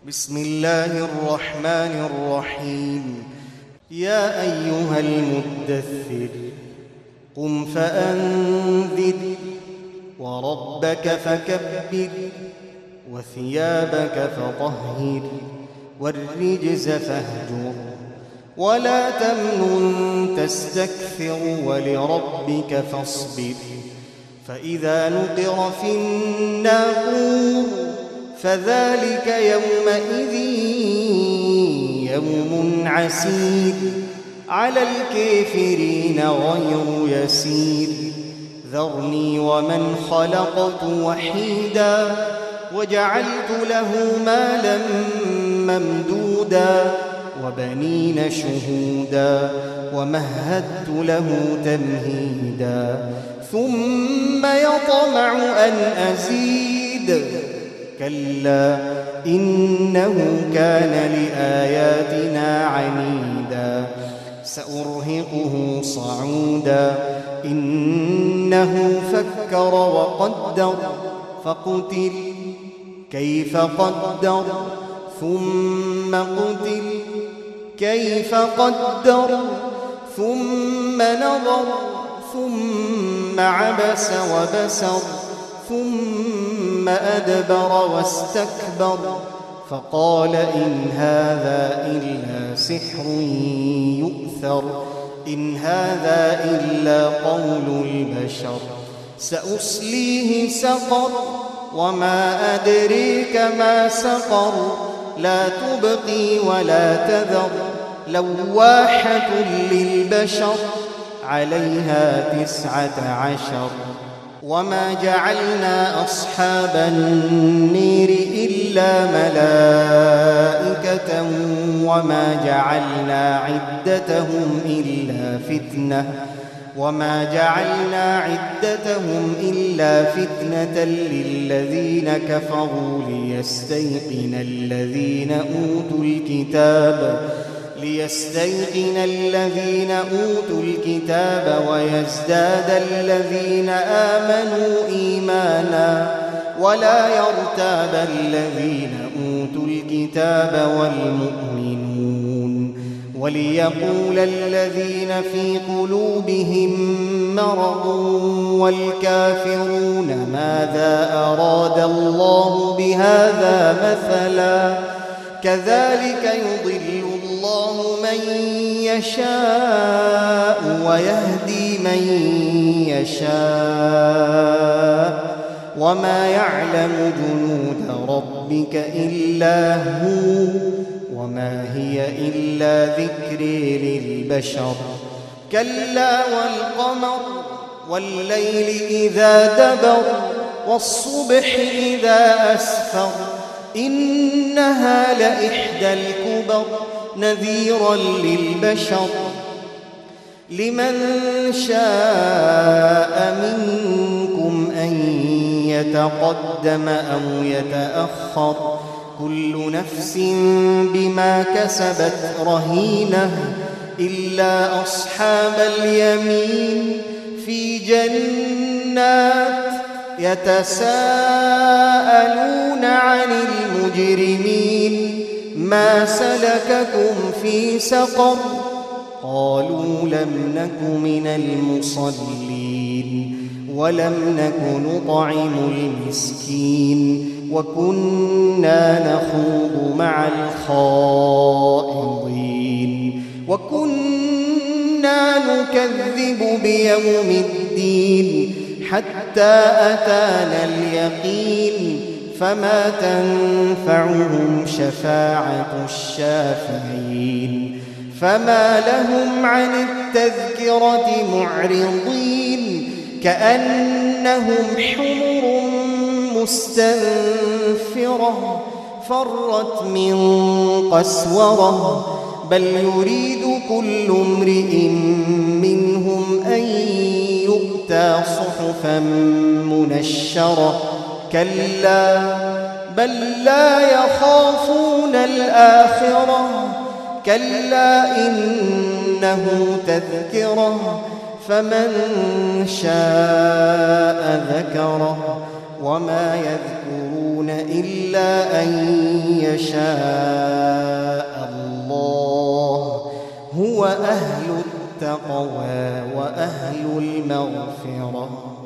بسم الله الرحمن الرحيم. يا أيها المدثر قم فأنذر وربك فكبر وثيابك فطهر والرجز فاهجر ولا تمنن تستكثر ولربك فاصبر. فإذا نقر في الناقور فذلك يومئذ يوم عسير على الكافرين غير يسير. ذرني ومن خلقت وحيدا وجعلت له مالا ممدودا وبنين شهودا ومهدت له تمهيدا ثم يطمع أن أزيد كلا إنه كان لآياتنا عنيدا سأرهقه صعودا. إنه فكر وقدر فقتل كيف قدر ثم قتل كيف قدر ثم نظر ثم عبس وبسر ثم أدبر واستكبر فقال إن هذا إلا سحر يؤثر إن هذا إلا قول البشر. سأصليه سقر وما أدريك ما سقر لا تبقي ولا تذر لواحة للبشر عليها 19. وما جعلنا أصحاب النير إلا ملائكة وما جعلنا عدتهم إلا فتنة للذين كفروا ليستيقن الذين أوتوا الكتاب ويزداد الذين آمنوا إيمانا ولا يرتاب الذين أوتوا الكتاب والمؤمنون وليقول الذين في قلوبهم مرض والكافرون ماذا أراد الله بهذا مثلا كذلك يضل الله من يشاء ويهدي من يشاء وما يعلم جنود ربك إلا هو وما هي إلا ذكر للبشر. كلا والقمر والليل إذا دبر والصبح إذا أسفر إنها لإحدى الكبر نذيرا للبشر. لمن شاء منكم أن يتقدم أو يتأخر كل نفس بما كسبت رهينة إلا أصحاب اليمين في جنات يتساءلون عن المجرمين ما سلككم في سقر قالوا لم نك من المصلين ولم نك نطعم المسكين وكنا نخوض مع الخائضين وكنا نكذب بيوم الدين حتى أتانا اليقين فما تنفعهم شفاعة الشافعين. فما لهم عن التذكرة معرضين كأنهم حمر مستنفرة فرت من قسورة بل يريد كل امرئ منهم أن يؤتى صحفا منشرة كلا بل لا يخافون الآخرة كلا إنه تذكرة فمن شاء ذكره وما يذكرون إلا أن يشاء الله هو أهل التقوى وأهل المغفرة.